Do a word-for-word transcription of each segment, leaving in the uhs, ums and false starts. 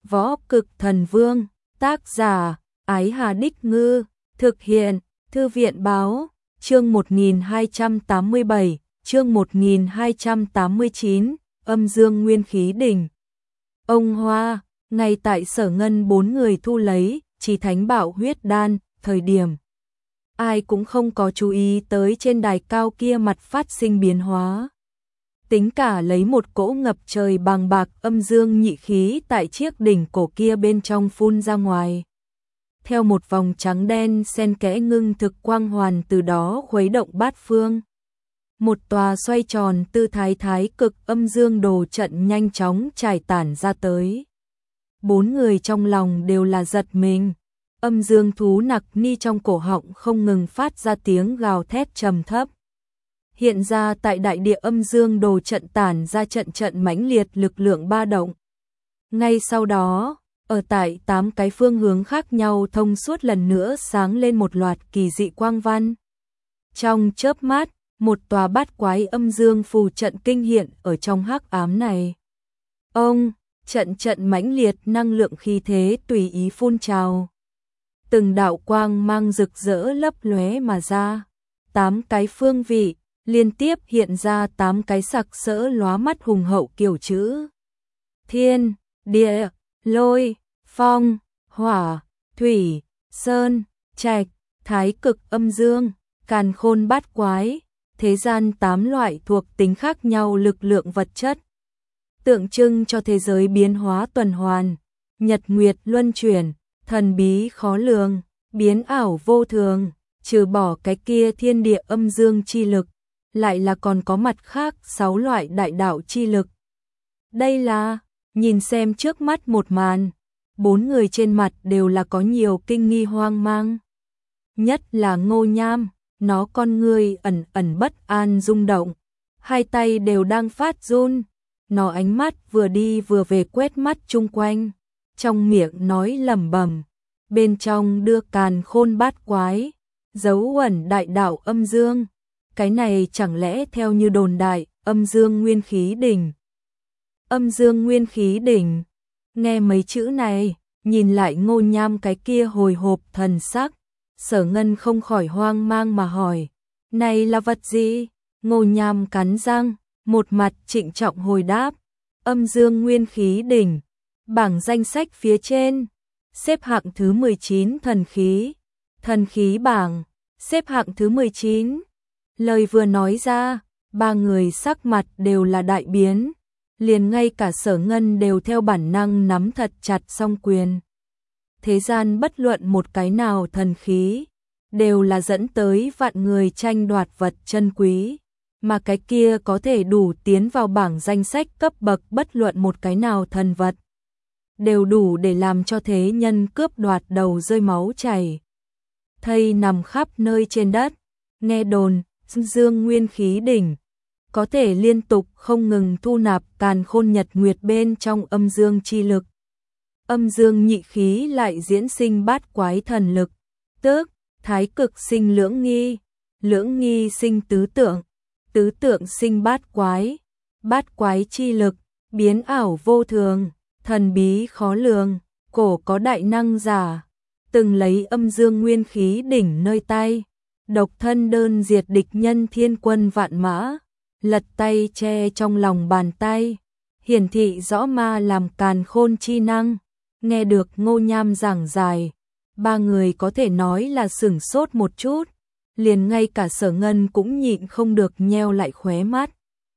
Võ Cực Thần Vương, tác giả, Ái Hà Đích Ngư, thực hiện, Thư viện Báo, chương một nghìn hai trăm tám mươi bảy, chương một nghìn hai trăm tám mươi chín, âm dương nguyên khí đỉnh. Ông Hoa, ngay tại Sở Ngân bốn người thu lấy, Chí Thánh Bảo huyết đan, thời điểm. Ai cũng không có chú ý tới trên đài cao kia mặt phát sinh biến hóa. Tính cả lấy một cỗ ngập trời bàng bạc âm dương nhị khí tại chiếc đỉnh cổ kia bên trong phun ra ngoài. Theo một vòng trắng đen xen kẽ ngưng thực quang hoàn từ đó khuấy động bát phương. Một tòa xoay tròn tư thái thái cực âm dương đồ trận nhanh chóng trải tản ra tới. Bốn người trong lòng đều là giật mình. Âm dương thú nặc ni trong cổ họng không ngừng phát ra tiếng gào thét trầm thấp. Hiện ra tại đại địa âm dương đồ trận tản ra trận trận mãnh liệt lực lượng ba động. Ngay sau đó, ở tại tám cái phương hướng khác nhau thông suốt lần nữa sáng lên một loạt kỳ dị quang văn. Trong chớp mắt, một tòa bát quái âm dương phù trận kinh hiện ở trong hắc ám này. Ông, trận trận mãnh liệt năng lượng khí thế tùy ý phun trào. Từng đạo quang mang rực rỡ lấp lóe mà ra. Tám cái phương vị, liên tiếp hiện ra tám cái sặc sỡ lóa mắt hùng hậu kiểu chữ. Thiên, địa, lôi, phong, hỏa, thủy, sơn, trạch, thái cực âm dương, càn khôn bát quái, thế gian tám loại thuộc tính khác nhau lực lượng vật chất. Tượng trưng cho thế giới biến hóa tuần hoàn, nhật nguyệt luân chuyển, thần bí khó lường, biến ảo vô thường, trừ bỏ cái kia thiên địa âm dương chi lực, lại là còn có mặt khác sáu loại đại đạo chi lực. Đây là, nhìn xem trước mắt một màn, bốn người trên mặt đều là có nhiều kinh nghi hoang mang. Nhất là Ngô Nham, nó con người ẩn ẩn bất an rung động, hai tay đều đang phát run, nó ánh mắt vừa đi vừa về quét mắt chung quanh, trong miệng nói lẩm bẩm, bên trong đưa càn khôn bát quái, dấu ẩn đại đạo âm dương. Cái này chẳng lẽ theo như đồn đại, âm dương nguyên khí đỉnh. Âm dương nguyên khí đỉnh, nghe mấy chữ này, nhìn lại Ngô Nham cái kia hồi hộp thần sắc, Sở Ngân không khỏi hoang mang mà hỏi, này là vật gì? Ngô Nham cắn răng, một mặt trịnh trọng hồi đáp, âm dương nguyên khí đỉnh, bảng danh sách phía trên, xếp hạng thứ mười chín thần khí, thần khí bảng, xếp hạng thứ mười chín. Lời vừa nói ra, ba người sắc mặt đều là đại biến, liền ngay cả Sở Ngân đều theo bản năng nắm thật chặt song quyền. Thế gian bất luận một cái nào thần khí, đều là dẫn tới vạn người tranh đoạt vật chân quý, mà cái kia có thể đủ tiến vào bảng danh sách cấp bậc bất luận một cái nào thần vật, đều đủ để làm cho thế nhân cướp đoạt đầu rơi máu chảy. Thây nằm khắp nơi trên đất, nghe đồn, dương nguyên khí đỉnh, có thể liên tục không ngừng thu nạp càn khôn nhật nguyệt bên trong âm dương chi lực. Âm dương nhị khí lại diễn sinh bát quái thần lực, tức thái cực sinh lưỡng nghi, lưỡng nghi sinh tứ tượng, tứ tượng sinh bát quái, bát quái chi lực, biến ảo vô thường, thần bí khó lường, cổ có đại năng giả, từng lấy âm dương nguyên khí đỉnh nơi tay, độc thân đơn diệt địch nhân thiên quân vạn mã, lật tay che trong lòng bàn tay, hiển thị rõ ma làm càn khôn chi năng. Nghe được Ngô Nham giảng giải, ba người có thể nói là sửng sốt một chút, liền ngay cả Sở Ngân cũng nhịn không được nheo lại khóe mắt.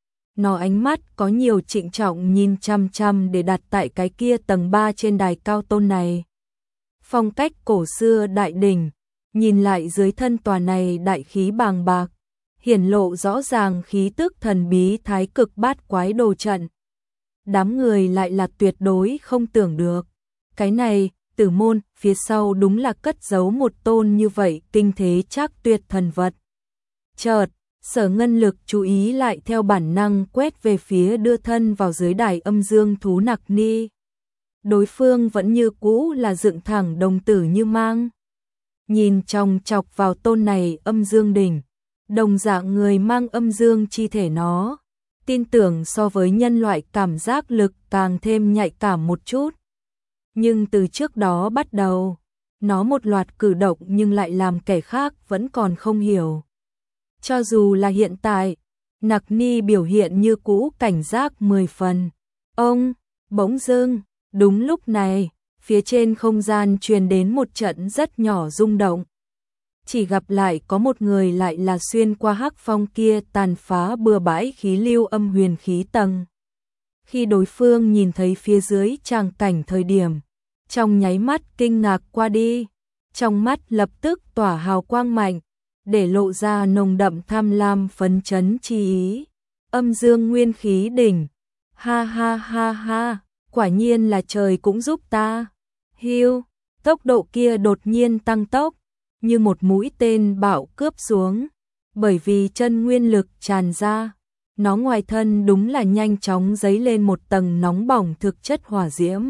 Nó ánh mắt có nhiều trịnh trọng nhìn chăm chăm để đặt tại cái kia tầng ba trên đài cao tôn này. Phong cách cổ xưa đại đỉnh, nhìn lại dưới thân tòa này đại khí bàng bạc, hiển lộ rõ ràng khí tức thần bí thái cực bát quái đồ trận. Đám người lại là tuyệt đối không tưởng được. Cái này, Tử Môn, phía sau đúng là cất giấu một tôn như vậy kinh thế trác tuyệt thần vật. Chợt, Sở Ngân lực chú ý lại theo bản năng quét về phía đưa thân vào dưới đài âm dương thú nặc ni. Đối phương vẫn như cũ là dựng thẳng đồng tử như mang. Nhìn chòng chọc vào tôn này âm dương đỉnh, đồng dạng người mang âm dương chi thể nó, tin tưởng so với nhân loại cảm giác lực càng thêm nhạy cảm một chút. Nhưng từ trước đó bắt đầu, nó một loạt cử động nhưng lại làm kẻ khác vẫn còn không hiểu. Cho dù là hiện tại, Nặc Ni biểu hiện như cũ cảnh giác mười phần. Ông, bỗng dưng, đúng lúc này, phía trên không gian truyền đến một trận rất nhỏ rung động. Chỉ gặp lại có một người lại là xuyên qua hắc phong kia tàn phá bừa bãi khí lưu âm huyền khí tầng. Khi đối phương nhìn thấy phía dưới tràng cảnh thời điểm, trong nháy mắt kinh ngạc qua đi, trong mắt lập tức tỏa hào quang mạnh, để lộ ra nồng đậm tham lam phấn chấn chi ý. Âm dương nguyên khí đỉnh, ha ha ha ha, quả nhiên là trời cũng giúp ta. Hiu, tốc độ kia đột nhiên tăng tốc, như một mũi tên bạo cướp xuống, bởi vì chân nguyên lực tràn ra, nó ngoài thân đúng là nhanh chóng dấy lên một tầng nóng bỏng thực chất hỏa diễm.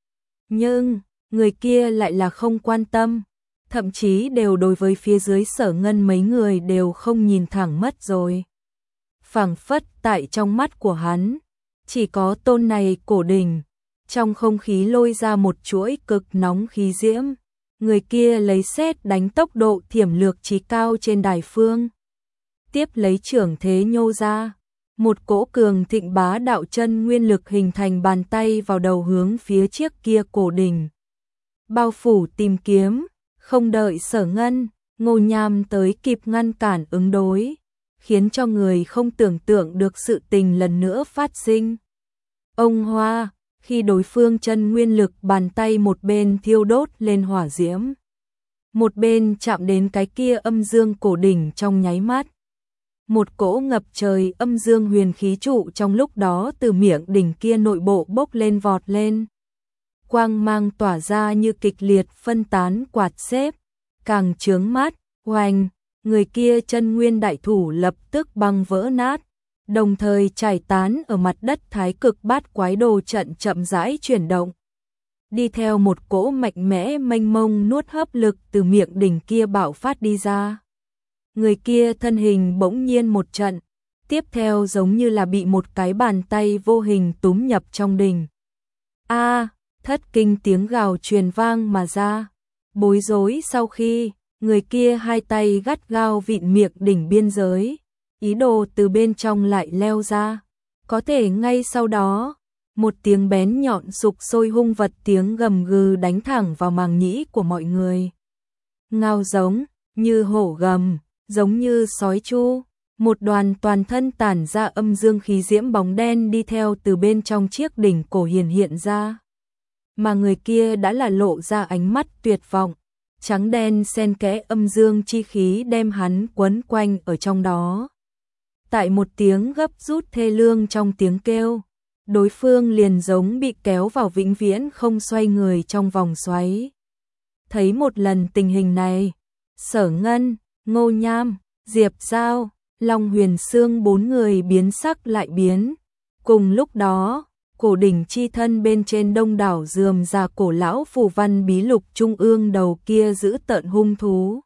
Nhưng, người kia lại là không quan tâm, thậm chí đều đối với phía dưới Sở Ngân mấy người đều không nhìn thẳng mất rồi. Phảng phất tại trong mắt của hắn, chỉ có tôn này cổ đỉnh, trong không khí lôi ra một chuỗi cực nóng khí diễm. Người kia lấy sét đánh tốc độ thiểm lược chí cao trên đài phương. Tiếp lấy trưởng thế nhô ra, một cỗ cường thịnh bá đạo chân nguyên lực hình thành bàn tay vào đầu hướng phía chiếc kia cổ đỉnh. Bao phủ tìm kiếm, không đợi Sở Ngân, Ngô Nham tới kịp ngăn cản ứng đối, khiến cho người không tưởng tượng được sự tình lần nữa phát sinh. Ông Hoa, khi đối phương chân nguyên lực bàn tay một bên thiêu đốt lên hỏa diễm, một bên chạm đến cái kia âm dương cổ đỉnh trong nháy mắt. Một cỗ ngập trời âm dương huyền khí trụ trong lúc đó từ miệng đỉnh kia nội bộ bốc lên vọt lên. Quang mang tỏa ra như kịch liệt phân tán quạt xếp, càng chướng mắt, oanh, người kia chân nguyên đại thủ lập tức băng vỡ nát, đồng thời trải tán ở mặt đất thái cực bát quái đồ trận chậm rãi chuyển động. Đi theo một cỗ mạnh mẽ mênh mông nuốt hấp lực từ miệng đỉnh kia bạo phát đi ra. Người kia thân hình bỗng nhiên một trận, tiếp theo giống như là bị một cái bàn tay vô hình túm nhập trong đỉnh. A, thất kinh tiếng gào truyền vang mà ra. Bối rối sau khi, người kia hai tay gắt gao vịn miệng đỉnh biên giới, ý đồ từ bên trong lại leo ra. Có thể ngay sau đó, một tiếng bén nhọn sục sôi hung vật tiếng gầm gừ đánh thẳng vào màng nhĩ của mọi người. Ngao giống, như hổ gầm, giống như sói chu, một đoàn toàn thân tản ra âm dương khí diễm bóng đen đi theo từ bên trong chiếc đỉnh cổ hiển hiện ra. Mà người kia đã là lộ ra ánh mắt tuyệt vọng, trắng đen xen kẽ âm dương chi khí đem hắn quấn quanh ở trong đó. Tại một tiếng gấp rút thê lương trong tiếng kêu, đối phương liền giống bị kéo vào vĩnh viễn không xoay người trong vòng xoáy. Thấy một lần tình hình này, Sở Ngân, Ngô Nham, Diệp Giao, Long Huyền Sương bốn người biến sắc lại biến. Cùng lúc đó, cổ đỉnh chi thân bên trên đông đảo rườm rà cổ lão phù văn bí lục trung ương đầu kia giữ tợn hung thú.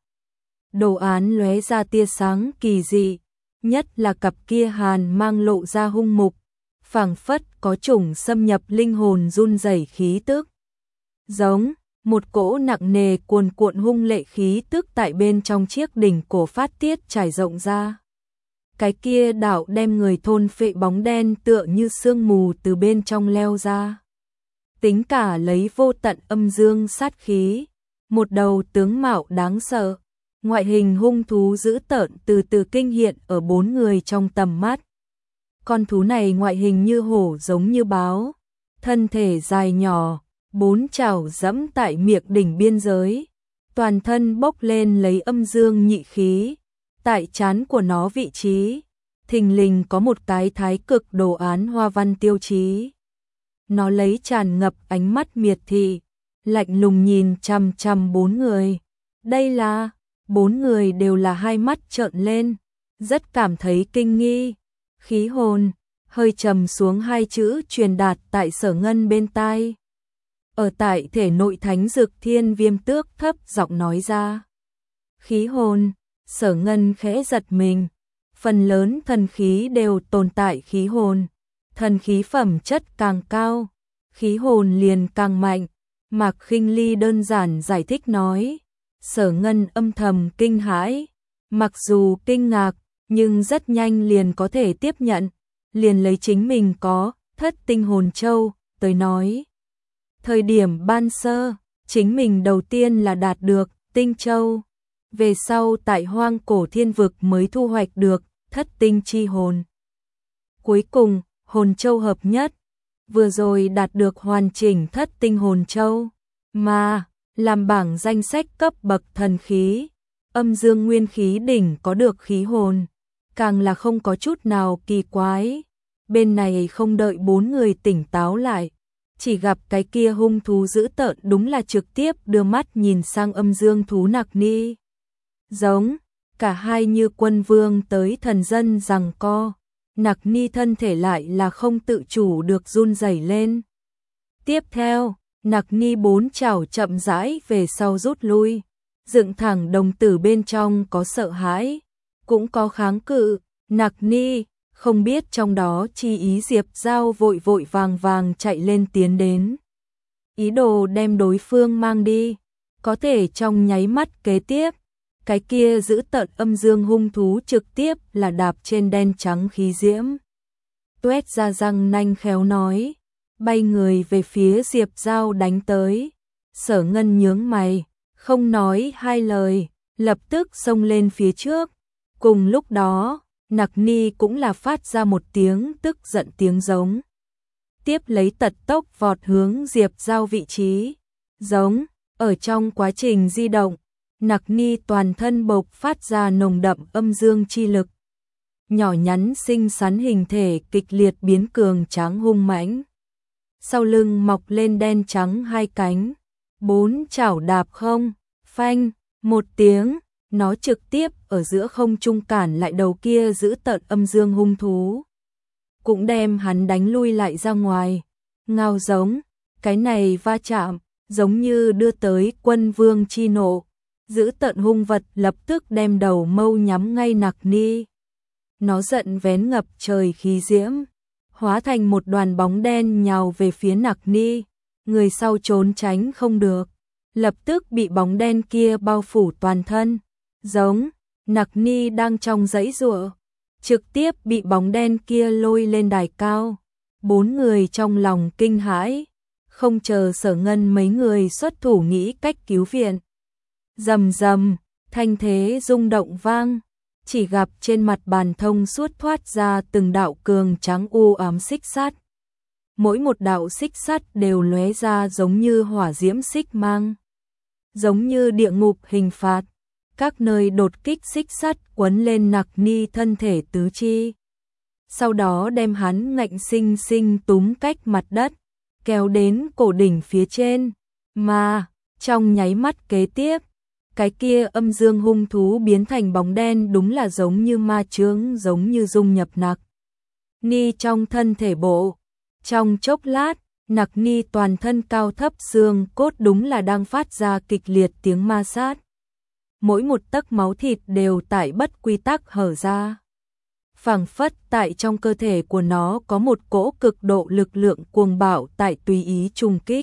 Đồ án lóe ra tia sáng kỳ dị, nhất là cặp kia hàn mang lộ ra hung mục, phảng phất có chủng xâm nhập linh hồn run rẩy khí tức. Giống, một cỗ nặng nề cuồn cuộn hung lệ khí tức tại bên trong chiếc đỉnh cổ phát tiết trải rộng ra. Cái kia đạo đem người thôn phệ bóng đen tựa như sương mù từ bên trong leo ra. Tính cả lấy vô tận âm dương sát khí, một đầu tướng mạo đáng sợ, ngoại hình hung thú dữ tợn từ từ kinh hiện ở bốn người trong tầm mắt. Con thú này ngoại hình như hổ giống như báo, thân thể dài nhỏ, bốn chảo dẫm tại miệng đỉnh biên giới, toàn thân bốc lên lấy âm dương nhị khí. Tại trán của nó vị trí, thình lình có một cái thái cực đồ án hoa văn tiêu chí. Nó lấy tràn ngập ánh mắt miệt thị, lạnh lùng nhìn chằm chằm bốn người. Đây là, bốn người đều là hai mắt trợn lên, rất cảm thấy kinh nghi. Khí hồn, hơi trầm xuống hai chữ truyền đạt tại Sở Ngân bên tai. Ở tại thể nội thánh dực thiên viêm tước thấp giọng nói ra. Khí hồn. Sở Ngân khẽ giật mình, phần lớn thần khí đều tồn tại khí hồn, thần khí phẩm chất càng cao, khí hồn liền càng mạnh, Mạc Khinh Ly đơn giản giải thích nói. Sở Ngân âm thầm kinh hãi, mặc dù kinh ngạc, nhưng rất nhanh liền có thể tiếp nhận, liền lấy chính mình có thất tinh hồn châu tới nói. Thời điểm ban sơ, chính mình đầu tiên là đạt được tinh châu, về sau tại hoang cổ thiên vực mới thu hoạch được thất tinh chi hồn. Cuối cùng, hồn châu hợp nhất, vừa rồi đạt được hoàn chỉnh thất tinh hồn châu, mà làm bảng danh sách cấp bậc thần khí, âm dương nguyên khí đỉnh có được khí hồn, càng là không có chút nào kỳ quái. Bên này không đợi bốn người tỉnh táo lại, chỉ gặp cái kia hung thú dữ tợn đúng là trực tiếp đưa mắt nhìn sang âm dương thú Nặc Ni. Giống, cả hai như quân vương tới thần dân giằng co, Nặc Ni thân thể lại là không tự chủ được run rẩy lên. Tiếp theo, Nặc Ni bốn chảo chậm rãi về sau rút lui, dựng thẳng đồng tử bên trong có sợ hãi, cũng có kháng cự. Nặc Ni không biết trong đó chi ý, Diệp Giao vội vội vàng vàng chạy lên tiến đến, ý đồ đem đối phương mang đi. Có thể trong nháy mắt kế tiếp, cái kia giữ tợn âm dương hung thú trực tiếp là đạp trên đen trắng khí diễm, tuét ra răng nanh khéo nói, bay người về phía Diệp Giao đánh tới. Sở Ngân nhướng mày, không nói hai lời, lập tức xông lên phía trước. Cùng lúc đó, Nặc Ni cũng là phát ra một tiếng tức giận tiếng giống, tiếp lấy tật tốc vọt hướng Diệp Giao vị trí. Giống, ở trong quá trình di động, Nặc Ni toàn thân bộc phát ra nồng đậm âm dương chi lực, nhỏ nhắn xinh xắn hình thể kịch liệt biến cường tráng hung mãnh, sau lưng mọc lên đen trắng hai cánh, bốn chảo đạp không, phanh, một tiếng, nó trực tiếp ở giữa không trung cản lại đầu kia giữ tợn âm dương hung thú, cũng đem hắn đánh lui lại ra ngoài. Ngao giống, cái này va chạm, giống như đưa tới quân vương chi nộ, giữ tợn hung vật lập tức đem đầu mâu nhắm ngay Nặc Ni. Nó giận vén ngập trời khí diễm, hóa thành một đoàn bóng đen nhào về phía Nặc Ni, người sau trốn tránh không được, lập tức bị bóng đen kia bao phủ toàn thân. Giống, Nặc Ni đang trong giãy giụa, trực tiếp bị bóng đen kia lôi lên đài cao. Bốn người trong lòng kinh hãi, không chờ Sở Ngân mấy người xuất thủ nghĩ cách cứu viện. Rầm rầm, thanh thế rung động vang, chỉ gặp trên mặt bàn thông suốt thoát ra từng đạo cường trắng u ám xích sắt. Mỗi một đạo xích sắt đều lóe ra giống như hỏa diễm xích mang, giống như địa ngục hình phạt. Các nơi đột kích xích sắt quấn lên Nặc Ni thân thể tứ chi, sau đó đem hắn ngạnh sinh sinh túm cách mặt đất, kéo đến cổ đỉnh phía trên. Mà trong nháy mắt kế tiếp, cái kia âm dương hung thú biến thành bóng đen đúng là giống như ma chướng, giống như dung nhập Nặc Ni trong thân thể bộ. Trong chốc lát, Nặc Ni toàn thân cao thấp xương cốt đúng là đang phát ra kịch liệt tiếng ma sát. Mỗi một tấc máu thịt đều tại bất quy tắc hở ra, phảng phất tại trong cơ thể của nó có một cỗ cực độ lực lượng cuồng bạo tại tùy ý trùng kích,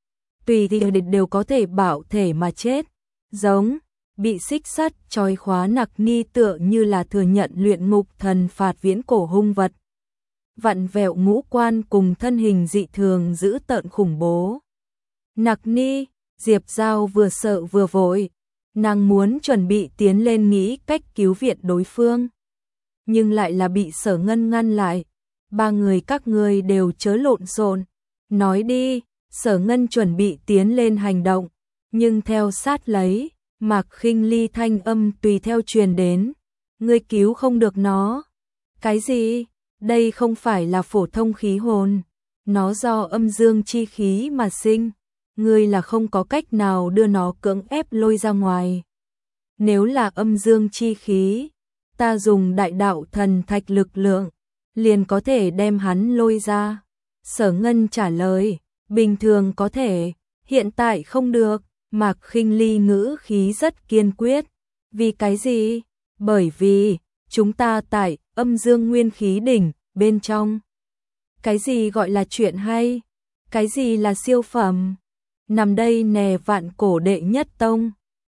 tùy thì đều có thể bạo thể mà chết. Giống, bị xích sắt trói khóa Nặc Ni tựa như là thừa nhận luyện ngục thần phạt viễn cổ hung vật, vặn vẹo ngũ quan cùng thân hình dị thường dữ tợn khủng bố. Nặc Ni, Diệp Giao vừa sợ vừa vội, nàng muốn chuẩn bị tiến lên nghĩ cách cứu viện đối phương, nhưng lại là bị Sở Ngân ngăn lại. Ba người các ngươi đều chớ lộn xộn, nói đi. Sở Ngân chuẩn bị tiến lên hành động, nhưng theo sát lấy, Mạc Khinh Ly thanh âm tùy theo truyền đến, ngươi cứu không được nó. Cái gì? Đây không phải là phổ thông khí hồn, nó do âm dương chi khí mà sinh, ngươi là không có cách nào đưa nó cưỡng ép lôi ra ngoài. Nếu là âm dương chi khí, ta dùng đại đạo thần thạch lực lượng, liền có thể đem hắn lôi ra. Sở Ngân trả lời, bình thường có thể, hiện tại không được. Mạc Khinh Ly ngữ khí rất kiên quyết. Vì cái gì? Bởi vì, chúng ta tại âm dương nguyên khí đỉnh, bên trong. Cái gì gọi là chuyện hay? Cái gì là siêu phẩm? nằm đây nè vạn cổ đệ nhất tông.